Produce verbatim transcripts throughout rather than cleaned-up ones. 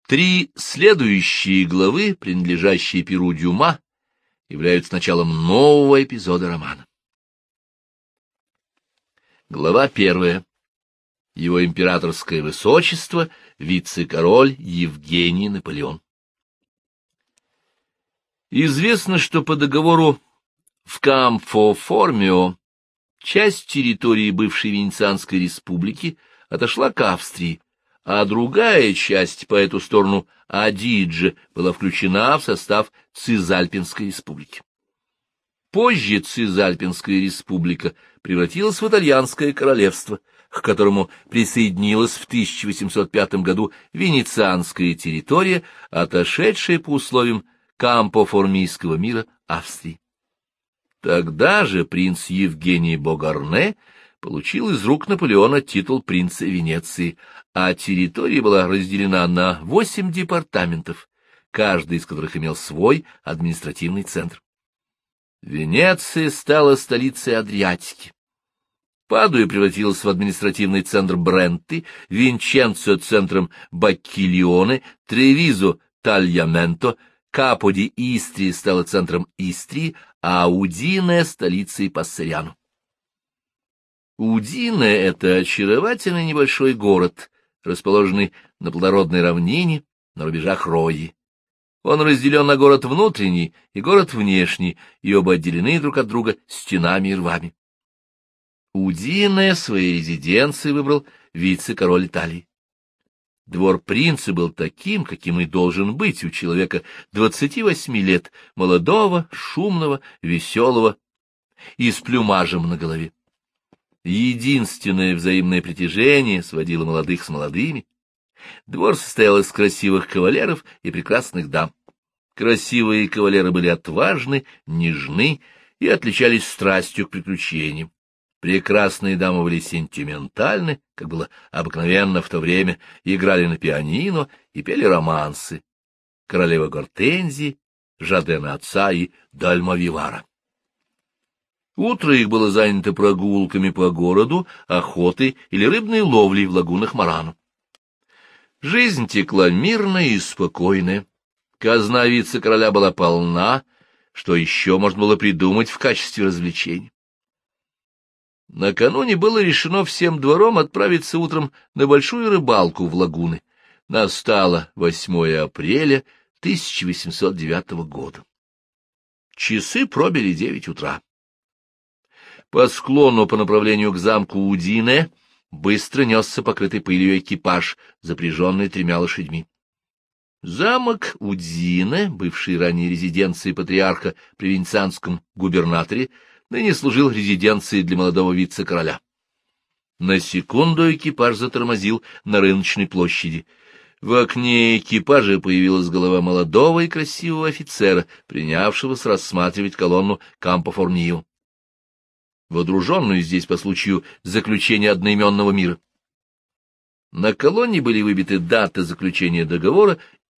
Три следующие главы, принадлежащие перу Дюма, являются началом нового эпизода романа. Глава первая. Его императорское высочество, вице-король Евгений Наполеон. Известно, что по договору в Кампо-Формио часть территории бывшей Венецианской республики отошла к Австрии, а другая часть по эту сторону Адидже была включена в состав Цизальпинской республики. Позже Цизальпинская республика превратилась в итальянское королевство, к которому присоединилась в тысяча восемьсот пятом году венецианская территория, отошедшая по условиям Кампо-Формийского мира Австрии. Тогда же принц Евгений Богарне получил из рук Наполеона титул принца Венеции, а территория была разделена на восемь департаментов, каждый из которых имел свой административный центр. Венеция стала столицей Адриатики. Падуя превратилась в административный центр Бренты, Винченцо — центром Баккилионе, Тревизо — Тальяменто, Капо ди Истрия стала центром Истрии, а Удине — столицей Пассариано. Удине — это очаровательный небольшой город, расположенный на плодородной равнине на рубежах Рои. Он разделен на город внутренний и город внешний, и оба отделены друг от друга стенами и рвами. Удине своей резиденцией выбрал вице-король Италии. Двор принца был таким, каким и должен быть у человека двадцати восьми лет, молодого, шумного, веселого и с плюмажем на голове. Единственное взаимное притяжение сводило молодых с молодыми. Двор состоял из красивых кавалеров и прекрасных дам. Красивые кавалеры были отважны, нежны и отличались страстью к приключениям. Прекрасные дамы были сентиментальны, как было обыкновенно в то время, играли на пианино и пели романсы. Королева Гортензии, Жадена отца и Дальмавивара. Утро их было занято прогулками по городу, охотой или рыбной ловлей в лагунах Марано. Жизнь текла мирная и спокойная. Казна вице-короля была полна, что еще можно было придумать в качестве развлечений. Накануне было решено всем двором отправиться утром на большую рыбалку в лагуны. Настало восьмое апреля тысяча восемьсот девятого года. Часы пробили девять утра. По склону по направлению к замку Удине быстро несся покрытый пылью экипаж, запряженный тремя лошадьми. Замок Удине, бывший ранее резиденцией патриарха при венецианском губернаторе, ныне служил резиденцией для молодого вице-короля. На секунду экипаж затормозил на рыночной площади. В окне экипажа появилась голова молодого и красивого офицера, принявшегося рассматривать колонну Кампо-Формио, водруженную здесь по случаю заключения одноименного мира. На колонне были выбиты даты заключения договора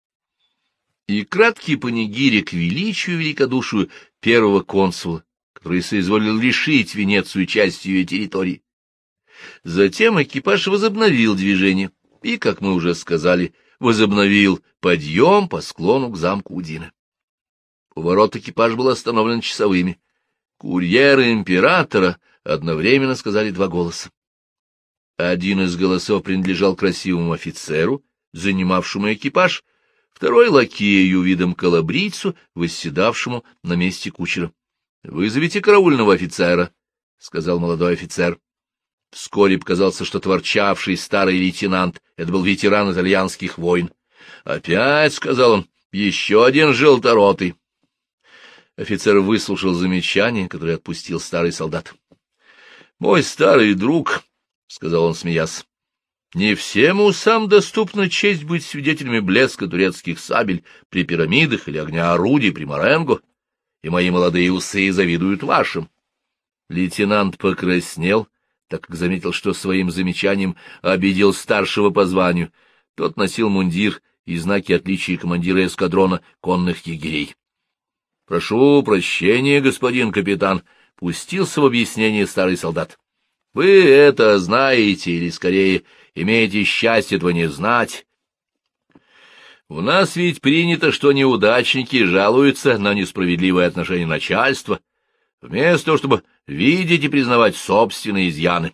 и краткий панигирик к величию и великодушию первого консула, который соизволил лишить Венецию части ее территории. Затем экипаж возобновил движение и, как мы уже сказали, возобновил подъем по склону к замку Удине. У ворот экипаж был остановлен часовыми. Курьеры императора одновременно сказали два голоса. Один из голосов принадлежал красивому офицеру, занимавшему экипаж, второй — лакею видом калабрийцу, восседавшему на месте кучера. — Вызовите караульного офицера, — сказал молодой офицер. Вскоре показался, что творчавший старый лейтенант — это был ветеран итальянских войн. — Опять, — сказал он, — еще один желторотый. Офицер выслушал замечание, которое отпустил старый солдат. — Мой старый друг, — сказал он, смеясь, — не всем усам доступна честь быть свидетелями блеска турецких сабель при пирамидах или огня орудий при Маренго, и мои молодые усы завидуют вашим. Лейтенант покраснел, так как заметил, что своим замечанием обидел старшего по званию. Тот носил мундир и знаки отличия командира эскадрона конных егерей. — Прошу прощения, господин капитан, — пустился в объяснение старый солдат. — Вы это знаете, или, скорее, имеете счастье этого не знать. У нас ведь принято, что неудачники жалуются на несправедливое отношение начальства, вместо того, чтобы видеть и признавать собственные изъяны.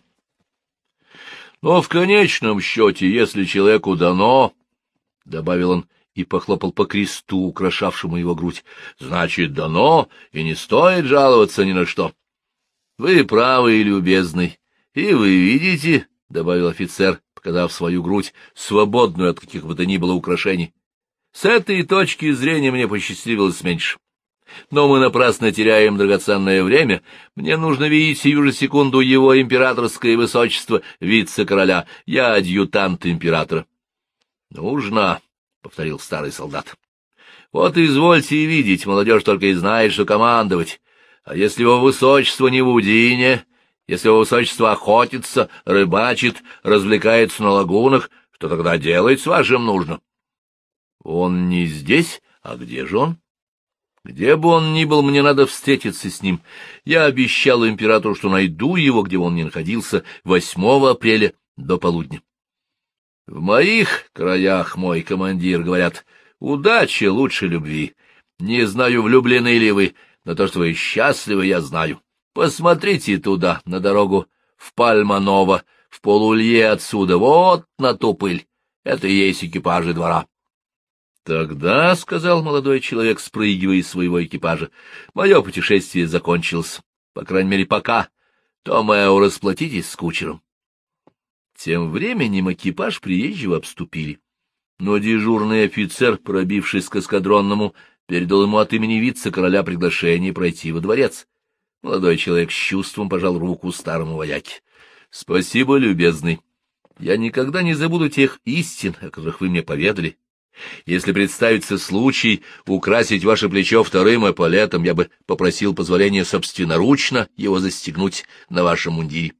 Но в конечном счете, если человеку дано, — добавил он и похлопал по кресту, украшавшему его грудь, — значит, дано, и не стоит жаловаться ни на что. Вы правы и любезны, и вы видите, — добавил офицер, показав свою грудь, свободную от каких бы то ни было украшений. С этой точки зрения мне посчастливилось меньше. Но мы напрасно теряем драгоценное время. Мне нужно видеть сию же секунду его императорское высочество, вице-короля. Я адъютант императора. — Нужно, — повторил старый солдат. — Вот извольте и видеть, молодежь только и знает, что командовать. А если его высочество не в Удине, если его высочество охотится, рыбачит, развлекается на лагунах, что тогда делать с вашим нужно? — Он не здесь? А где же он? — Где бы он ни был, мне надо встретиться с ним. Я обещал императору, что найду его, где бы он ни находился, восьмого апреля до полудня. В моих краях, мой командир, говорят, удача лучше любви. Не знаю, влюблены ли вы, но то, что вы счастливы, я знаю. Посмотрите туда, на дорогу в Пальманово, в полулье отсюда, вот на ту пыль. Это и есть экипажи двора. Тогда, — сказал молодой человек, спрыгивая из своего экипажа, — мое путешествие закончилось, по крайней мере, пока. Томео, расплатитесь с кучером. Тем временем экипаж приезжего обступили, но дежурный офицер, пробившись к эскадронному, передал ему от имени вице-короля приглашение пройти во дворец. Молодой человек с чувством пожал руку старому вояке. — Спасибо, любезный. Я никогда не забуду тех истин, о которых вы мне поведали. Если представится случай украсить ваше плечо вторым эполетом, я бы попросил позволения собственноручно его застегнуть на вашем мундире.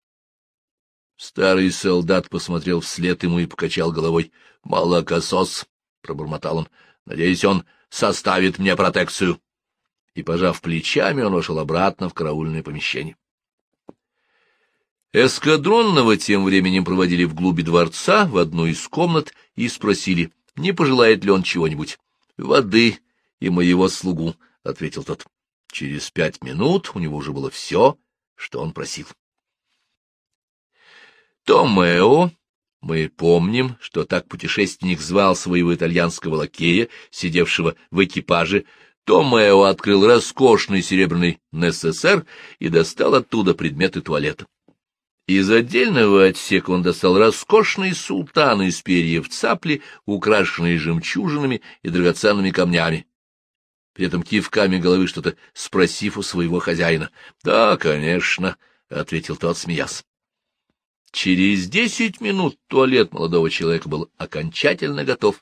Старый солдат посмотрел вслед ему и покачал головой. — Молокосос, — пробормотал он, — надеюсь, он составит мне протекцию. И, пожав плечами, он вошел обратно в караульное помещение. Эскадронного тем временем проводили вглубь дворца в одну из комнат и спросили, не пожелает ли он чего-нибудь. — Воды и моего слугу, — ответил тот. Через пять минут у него уже было все, что он просил. Томео, мы помним, что так путешественник звал своего итальянского лакея, сидевшего в экипаже, Томео открыл роскошный серебряный НССР и достал оттуда предметы туалета. Из отдельного отсека он достал роскошные султаны из перьев цапли, украшенные жемчужинами и драгоценными камнями, при этом кивками головы что-то спросив у своего хозяина. — Да, конечно, — ответил тот, смеясь. Через десять минут туалет молодого человека был окончательно готов.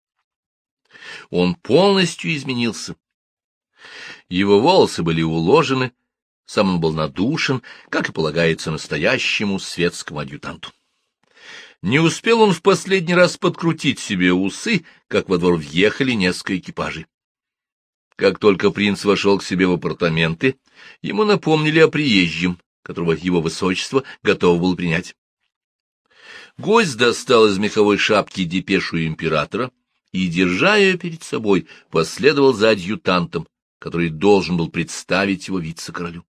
Он полностью изменился. Его волосы были уложены, сам он был надушен, как и полагается настоящему светскому адъютанту. Не успел он в последний раз подкрутить себе усы, как во двор въехали несколько экипажей. Как только принц вошел к себе в апартаменты, ему напомнили о приезжем, которого его высочество готово было принять. Гость достал из меховой шапки депешу императора и, держа ее перед собой, последовал за адъютантом, который должен был представить его вице-королю.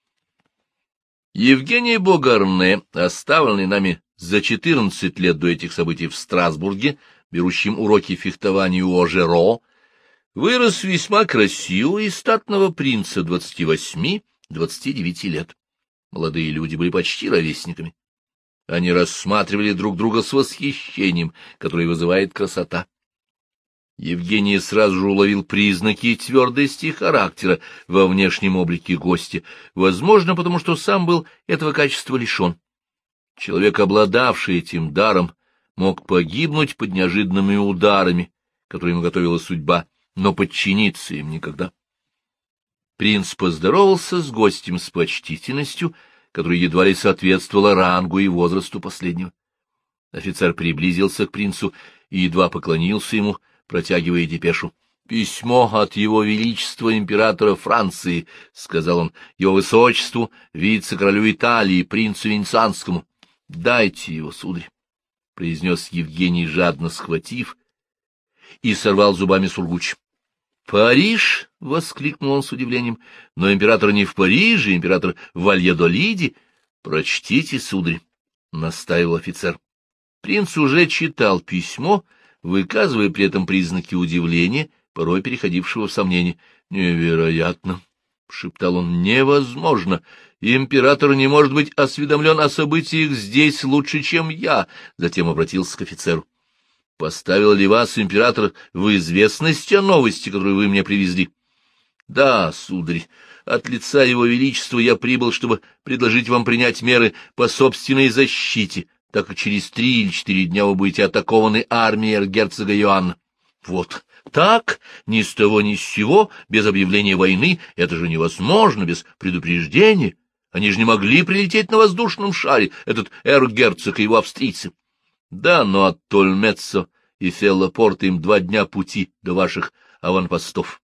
Евгений Богарне, оставленный нами за четырнадцать лет до этих событий в Страсбурге, берущим уроки фехтования у Ожеро, вырос весьма красивого и статного принца двадцати восьми — двадцати девяти лет. Молодые люди были почти ровесниками. Они рассматривали друг друга с восхищением, которое вызывает красота. Евгений сразу же уловил признаки твердости характера во внешнем облике гостя, возможно, потому что сам был этого качества лишен. Человек, обладавший этим даром, мог погибнуть под неожиданными ударами, которые ему готовила судьба, но подчиниться им никогда. Принц поздоровался с гостем с почтительностью, которая едва ли соответствовала рангу и возрасту последнего. Офицер приблизился к принцу и едва поклонился ему, протягивая депешу. — Письмо от его величества императора Франции, — сказал он, — его высочеству, вице-королю Италии, принцу Венецианскому. — Дайте его, сударь, — произнес Евгений, жадно схватив и сорвал зубами сургуч. «Париж!» — воскликнул он с удивлением. «Но император не в Париже, император в Вальядолиде. Прочтите, сударь», — настаивал офицер. Принц уже читал письмо, выказывая при этом признаки удивления, порой переходившего в сомнение. «Невероятно!» — шептал он. «Невозможно! Император не может быть осведомлен о событиях здесь лучше, чем я!» Затем обратился к офицеру. «Поставил ли вас император в известность о новости, которую вы мне привезли?» «Да, сударь, от лица его величества я прибыл, чтобы предложить вам принять меры по собственной защите, так как через три или четыре дня вы будете атакованы армией эрцгерцога Иоанна». «Вот так, ни с того ни с сего, без объявления войны, это же невозможно, без предупреждения. Они же не могли прилететь на воздушном шаре, этот эрцгерцог и его австрийцы». «Да, но от Тольмеццо и Феллопорта им два дня пути до ваших аванпостов».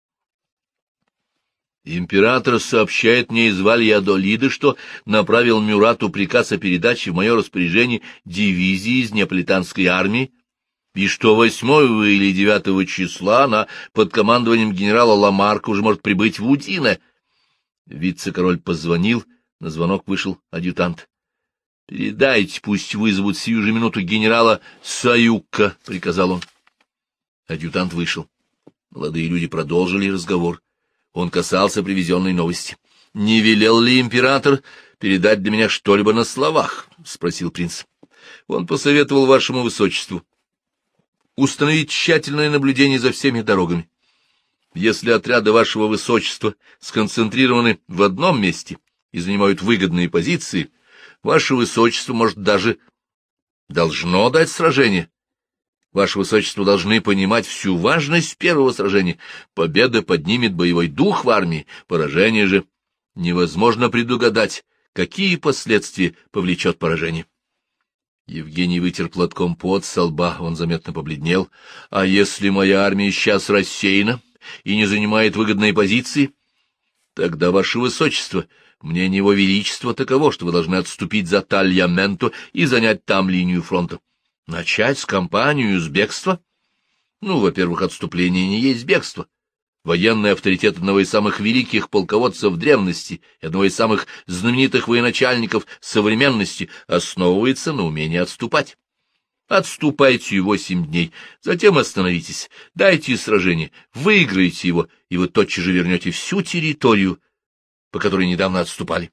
«Император сообщает мне из Вальядолида, что направил Мюрату приказ о передаче в мое распоряжение дивизии из неаполитанской армии, и что восьмого или девятого числа она под командованием генерала Ламарка уже может прибыть в Удине». Вице-король позвонил, на звонок вышел адъютант. «Передайте, пусть вызовут сию же минуту генерала Саюка», — приказал он. Адъютант вышел. Молодые люди продолжили разговор. Он касался привезенной новости. «Не велел ли император передать для меня что-либо на словах?» — спросил принц. «Он посоветовал вашему высочеству установить тщательное наблюдение за всеми дорогами. Если отряды вашего высочества сконцентрированы в одном месте и занимают выгодные позиции, ваше высочество, может, даже должно дать сражение. Ваше высочество должны понимать всю важность первого сражения. Победа поднимет боевой дух в армии, поражение же невозможно предугадать, какие последствия повлечет поражение». Евгений вытер платком пот со лба, он заметно побледнел. «А если моя армия сейчас рассеяна и не занимает выгодные позиции? Тогда, ваше высочество, мнение его величества таково, что вы должны отступить за Тальяменто и занять там линию фронта. Начать с кампанию с бегства? Ну, во-первых, отступление не есть бегство. Военный авторитет одного из самых великих полководцев древности и одного из самых знаменитых военачальников современности основывается на умении отступать. Отступайте восемь дней, затем остановитесь, дайте сражение, выиграете его, и вы тотчас же вернете всю территорию, по которой недавно отступали».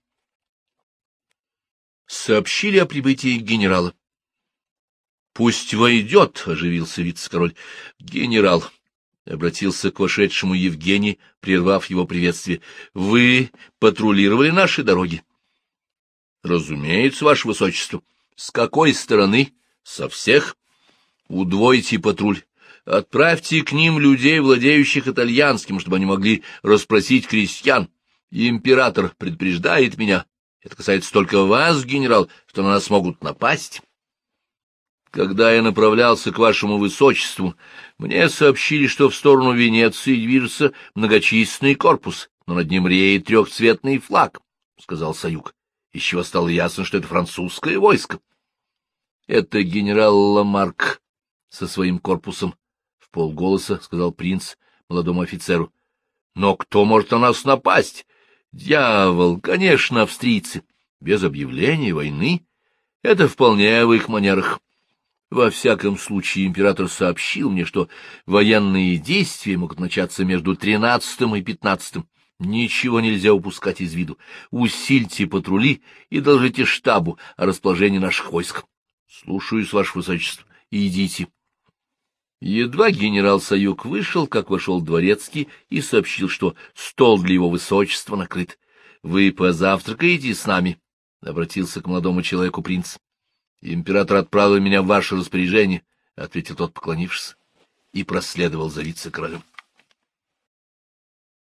Сообщили о прибытии генерала. «Пусть войдет», — оживился вице-король. «Генерал», — обратился к вошедшему Евгений, прервав его приветствие, — «вы патрулировали наши дороги?» «Разумеется, ваше высочество». «С какой стороны?» «Со всех». «Удвойте патруль. Отправьте к ним людей, владеющих итальянским, чтобы они могли расспросить крестьян. Император предупреждает меня. Это касается только вас, генерал, что на нас могут напасть». «Когда я направлялся к вашему высочеству, мне сообщили, что в сторону Венеции движется многочисленный корпус, но над ним реет трехцветный флаг», — сказал Саюк, из чего стало ясно, что это французское войско. «Это генерал Ламарк со своим корпусом», — вполголоса сказал принц молодому офицеру. «Но кто может на нас напасть? Дьявол, конечно, австрийцы. Без объявления войны. Это вполне в их манерах. Во всяком случае, император сообщил мне, что военные действия могут начаться между тринадцатым и пятнадцатым. Ничего нельзя упускать из виду. Усильте патрули и доложите штабу о расположении наших войск». «Слушаюсь, ваше высочество. Идите». Едва генерал Саюк вышел, как вошел дворецкий и сообщил, что стол для его высочества накрыт. «Вы позавтракаете с нами?» — обратился к молодому человеку принц. «Император отправил меня в ваше распоряжение», — ответил тот, поклонившись, и проследовал за вице-королем.